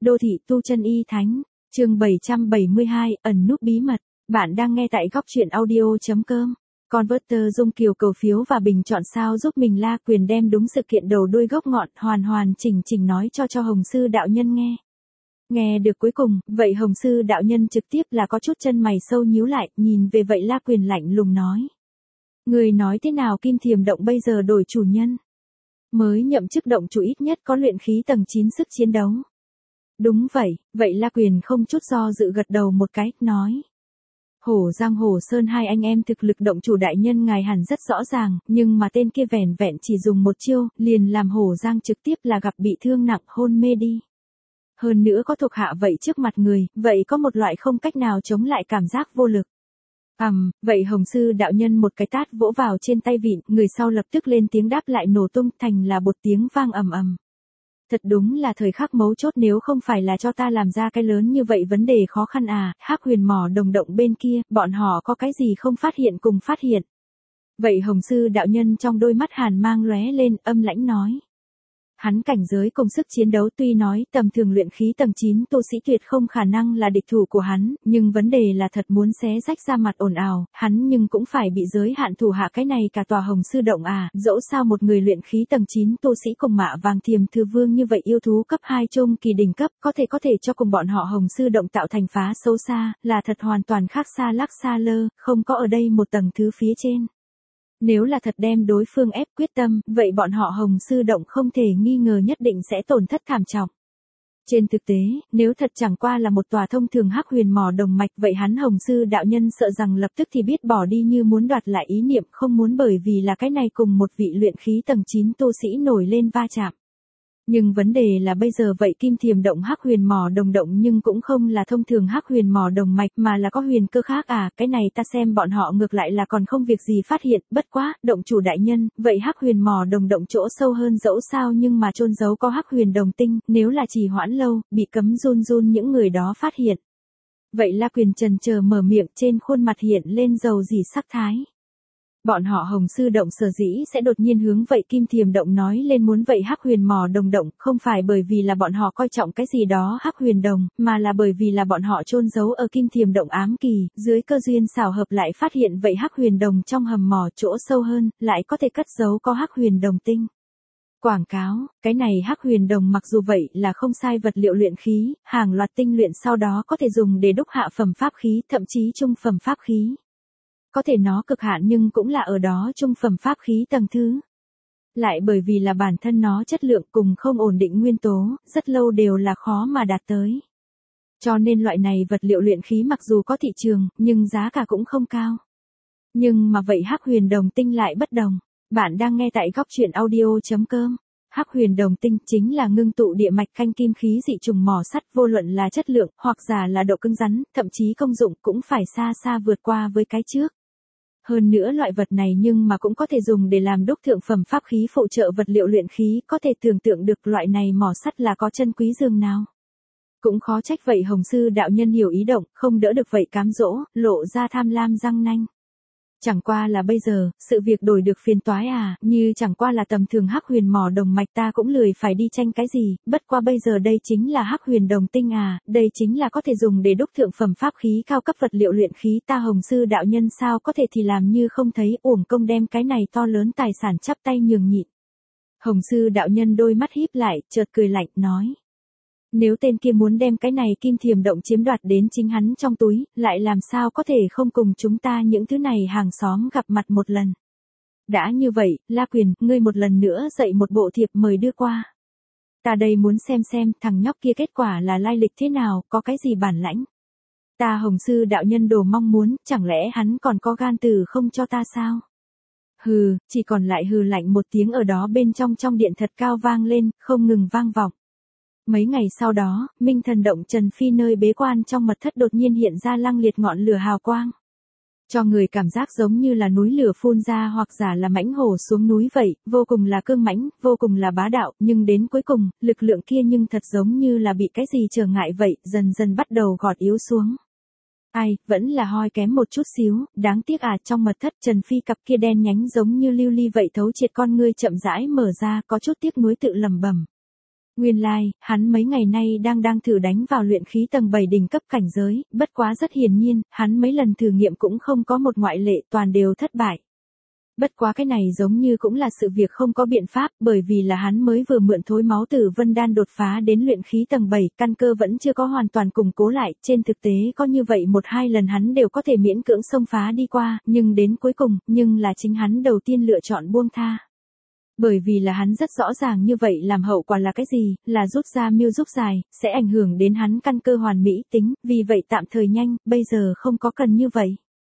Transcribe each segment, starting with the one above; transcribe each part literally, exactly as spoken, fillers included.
Đô thị tu chân y thánh, chương bảy trăm bảy mươi hai, ẩn núp bí mật. Bạn đang nghe tại góc truyện audio.com. Converter Dung Kiều cầu phiếu và bình chọn sao giúp mình La Quyền đem đúng sự kiện đầu đuôi gốc ngọn hoàn hoàn chỉnh chỉnh nói cho cho Hồng Sư đạo nhân nghe. Nghe được cuối cùng, vậy Hồng Sư đạo nhân trực tiếp là có chút chân mày sâu nhíu lại, nhìn về vậy La Quyền lạnh lùng nói. Người nói thế nào Kim Thiềm Động bây giờ đổi chủ nhân? Mới nhậm chức động chủ ít nhất có luyện khí tầng chín sức chiến đấu. Đúng vậy, vậy La Quyền không chút do dự gật đầu một cái, nói. Hổ Giang Hổ Sơn hai anh em thực lực động chủ đại nhân ngài hẳn rất rõ ràng, nhưng mà tên kia vẻn vẹn chỉ dùng một chiêu, liền làm Hổ Giang trực tiếp là gặp bị thương nặng hôn mê đi. Hơn nữa có thuộc hạ vậy trước mặt người, vậy có một loại không cách nào chống lại cảm giác vô lực. Ầm, um, vậy Hồng Sư đạo nhân một cái tát vỗ vào trên tay vịn, người sau lập tức lên tiếng đáp lại nổ tung thành là một tiếng vang ầm ầm. Thật đúng là thời khắc mấu chốt, nếu không phải là cho ta làm ra cái lớn như vậy vấn đề khó khăn à, Hắc Huyền Mỏ Đồng Động bên kia, bọn họ có cái gì không phát hiện cùng phát hiện. Vậy Hồng Sư đạo nhân trong đôi mắt hàn mang lóe lên, âm lãnh nói. Hắn cảnh giới cùng sức chiến đấu tuy nói tầm thường luyện khí tầng chín tu sĩ tuyệt không khả năng là địch thủ của hắn, nhưng vấn đề là thật muốn xé rách ra mặt ồn ào, hắn nhưng cũng phải bị giới hạn thủ hạ cái này cả tòa Hồng Sư Động à, dẫu sao một người luyện khí tầng chín tu sĩ cùng Mạ Vàng Thiềm Thư Vương như vậy yêu thú cấp hai trung kỳ đỉnh cấp, có thể có thể cho cùng bọn họ Hồng Sư Động tạo thành phá xấu xa, là thật hoàn toàn khác xa lắc xa lơ, không có ở đây một tầng thứ phía trên. Nếu là thật đem đối phương ép quyết tâm, vậy bọn họ Hồng Sư Động không thể nghi ngờ nhất định sẽ tổn thất thảm trọng. Trên thực tế, nếu thật chẳng qua là một tòa thông thường Hắc Huyền Mỏ Đồng Mạch, vậy hắn Hồng Sư đạo nhân sợ rằng lập tức thì biết bỏ đi như muốn đoạt lại ý niệm, không muốn bởi vì là cái này cùng một vị luyện khí tầng chín tu sĩ nổi lên va chạm. Nhưng vấn đề là bây giờ vậy Kim Thiềm Động Hắc Huyền Mỏ Đồng Động nhưng cũng không là thông thường Hắc Huyền Mỏ Đồng Mạch mà là có huyền cơ khác à, cái này ta xem bọn họ ngược lại là còn không việc gì phát hiện, bất quá, động chủ đại nhân, vậy Hắc Huyền Mỏ Đồng Động chỗ sâu hơn dẫu sao nhưng mà chôn giấu có Hắc Huyền Đồng Tinh, nếu là trì hoãn lâu, bị cấm run run những người đó phát hiện. Vậy La Quyền chần chờ mở miệng, trên khuôn mặt hiện lên dầu dỉ sắc thái. Bọn họ Hồng Sư Động sở dĩ sẽ đột nhiên hướng vậy Kim Thiềm Động nói lên muốn vậy Hắc Huyền Mỏ Đồng Động, không phải bởi vì là bọn họ coi trọng cái gì đó Hắc Huyền Đồng, mà là bởi vì là bọn họ chôn giấu ở Kim Thiềm Động ám kỳ, dưới cơ duyên xảo hợp lại phát hiện vậy Hắc Huyền Đồng trong hầm mỏ chỗ sâu hơn, lại có thể cất giấu có Hắc Huyền Đồng Tinh. Quảng cáo, cái này Hắc Huyền Đồng mặc dù vậy là không sai vật liệu luyện khí, hàng loạt tinh luyện sau đó có thể dùng để đúc hạ phẩm pháp khí, thậm chí trung phẩm pháp khí. Có thể nó cực hạn nhưng cũng là ở đó trung phẩm pháp khí tầng thứ. Lại bởi vì là bản thân nó chất lượng cùng không ổn định nguyên tố, rất lâu đều là khó mà đạt tới. Cho nên loại này vật liệu luyện khí mặc dù có thị trường, nhưng giá cả cũng không cao. Nhưng mà vậy Hắc Huyền Đồng Tinh lại bất đồng. Bạn đang nghe tại góc truyện audio.com. Hắc Huyền Đồng Tinh chính là ngưng tụ địa mạch canh kim khí dị trùng mỏ sắt, vô luận là chất lượng, hoặc giả là độ cứng rắn, thậm chí công dụng cũng phải xa xa vượt qua với cái trước. Hơn nữa loại vật này nhưng mà cũng có thể dùng để làm đúc thượng phẩm pháp khí phụ trợ vật liệu luyện khí, có thể tưởng tượng được loại này mỏ sắt là có chân quý dường nào. Cũng khó trách vậy Hồng Sư đạo nhân hiểu ý động, không đỡ được vậy cám dỗ, lộ ra tham lam răng nanh. Chẳng qua là bây giờ, sự việc đổi được phiền toái à, như chẳng qua là tầm thường Hắc Huyền Mỏ Đồng Mạch ta cũng lười phải đi tranh cái gì, bất qua bây giờ đây chính là Hắc Huyền Đồng Tinh à, đây chính là có thể dùng để đúc thượng phẩm pháp khí cao cấp vật liệu luyện khí, ta Hồng Sư đạo nhân sao có thể thì làm như không thấy, uổng công đem cái này to lớn tài sản chắp tay nhường nhịn. Hồng Sư đạo nhân đôi mắt híp lại, chợt cười lạnh, nói. Nếu tên kia muốn đem cái này Kim Thiềm Động chiếm đoạt đến chính hắn trong túi, lại làm sao có thể không cùng chúng ta những thứ này hàng xóm gặp mặt một lần. Đã như vậy, La Quyền, ngươi một lần nữa dạy một bộ thiệp mời đưa qua. Ta đây muốn xem xem thằng nhóc kia kết quả là lai lịch thế nào, có cái gì bản lãnh. Ta Hồng Sư đạo nhân đồ mong muốn, chẳng lẽ hắn còn có gan từ không cho ta sao? Hừ, chỉ còn lại hừ lạnh một tiếng ở đó bên trong trong điện thật cao vang lên, không ngừng vang vọng. Mấy ngày sau đó, Minh Thần Động Trần Phi nơi bế quan trong mật thất đột nhiên hiện ra lăng liệt ngọn lửa hào quang. Cho người cảm giác giống như là núi lửa phun ra hoặc giả là mãnh hổ xuống núi vậy, vô cùng là cương mãnh, vô cùng là bá đạo, nhưng đến cuối cùng, lực lượng kia nhưng thật giống như là bị cái gì trở ngại vậy, dần dần bắt đầu gọt yếu xuống. Ai, vẫn là hoi kém một chút xíu, đáng tiếc à, trong mật thất Trần Phi cặp kia đen nhánh giống như lưu ly vậy thấu triệt con ngươi chậm rãi mở ra, có chút tiếc nuối tự lẩm bẩm. Nguyên lai, like, hắn mấy ngày nay đang đang thử đánh vào luyện khí tầng bảy đỉnh cấp cảnh giới, bất quá rất hiển nhiên, hắn mấy lần thử nghiệm cũng không có một ngoại lệ, toàn đều thất bại. Bất quá cái này giống như cũng là sự việc không có biện pháp, bởi vì là hắn mới vừa mượn thối máu tử vân đan đột phá đến luyện khí tầng bảy, căn cơ vẫn chưa có hoàn toàn củng cố lại, trên thực tế có như vậy một hai lần hắn đều có thể miễn cưỡng xông phá đi qua, nhưng đến cuối cùng, nhưng là chính hắn đầu tiên lựa chọn buông tha. Bởi vì là hắn rất rõ ràng như vậy làm hậu quả là cái gì, là rút ra miêu rút dài, sẽ ảnh hưởng đến hắn căn cơ hoàn mỹ tính, vì vậy tạm thời nhanh, bây giờ không có cần như vậy.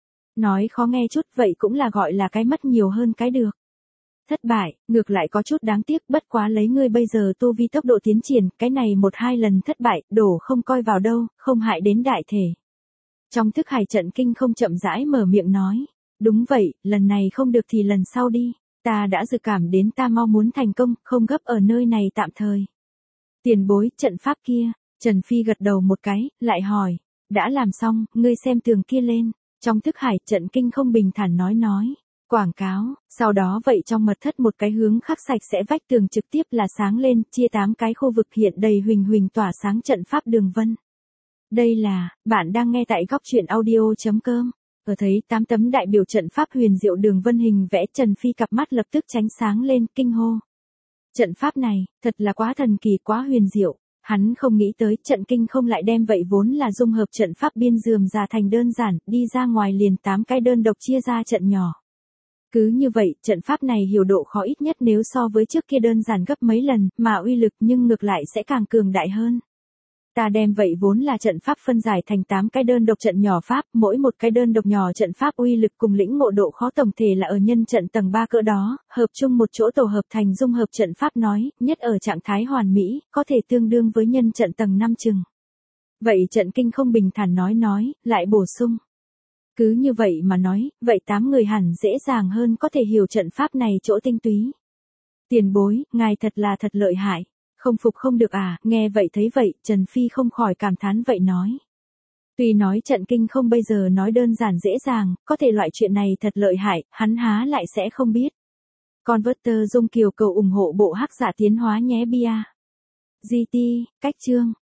Nói khó nghe chút vậy cũng là gọi là cái mất nhiều hơn cái được. Thất bại, ngược lại có chút đáng tiếc, bất quá lấy ngươi bây giờ tu vi tốc độ tiến triển, cái này một hai lần thất bại, đổ không coi vào đâu, không hại đến đại thể. Trong thức hải trận kinh không chậm rãi mở miệng nói, đúng vậy, lần này không được thì lần sau đi, ta đã dự cảm đến ta mau muốn thành công, không gấp ở nơi này tạm thời. Tiền bối, trận pháp kia, Trần Phi gật đầu một cái, lại hỏi, đã làm xong, ngươi xem tường kia lên. Trong thức hải trận kinh không bình thản nói nói, quảng cáo, sau đó vậy trong mật thất một cái hướng khắc sạch sẽ vách tường trực tiếp là sáng lên, chia tám cái khu vực hiện đầy huỳnh huỳnh tỏa sáng trận pháp đường vân. Đây là, bạn đang nghe tại góc truyện audio.com, ở thấy tám tấm đại biểu trận pháp huyền diệu đường vân hình vẽ Trần Phi cặp mắt lập tức tránh sáng lên, kinh hô. Trận pháp này, thật là quá thần kỳ quá huyền diệu. Hắn không nghĩ tới trận kinh không lại đem vậy vốn là dung hợp trận pháp biên dườm ra thành đơn giản, đi ra ngoài liền tám cái đơn độc chia ra trận nhỏ. Cứ như vậy, trận pháp này hiểu độ khó ít nhất nếu so với trước kia đơn giản gấp mấy lần, mà uy lực nhưng ngược lại sẽ càng cường đại hơn. Ta đem vậy vốn là trận pháp phân giải thành tám cái đơn độc trận nhỏ pháp, mỗi một cái đơn độc nhỏ trận pháp uy lực cùng lĩnh ngộ độ khó tổng thể là ở nhân trận tầng ba cỡ đó, hợp chung một chỗ tổ hợp thành dung hợp trận pháp nói, nhất ở trạng thái hoàn mỹ, có thể tương đương với nhân trận tầng năm chừng. Vậy trận kinh không bình thản nói nói, lại bổ sung. Cứ như vậy mà nói, vậy tám người hẳn dễ dàng hơn có thể hiểu trận pháp này chỗ tinh túy. Tiền bối, ngài thật là thật lợi hại. Không phục không được à, nghe vậy thấy vậy, Trần Phi không khỏi cảm thán vậy nói. Tuy nói trận kinh không bây giờ nói đơn giản dễ dàng, có thể loại chuyện này thật lợi hại, hắn há lại sẽ không biết. Converter Dung Kiều cầu ủng hộ bộ hắc giả tiến hóa nhé bia. giê tê, cách chương.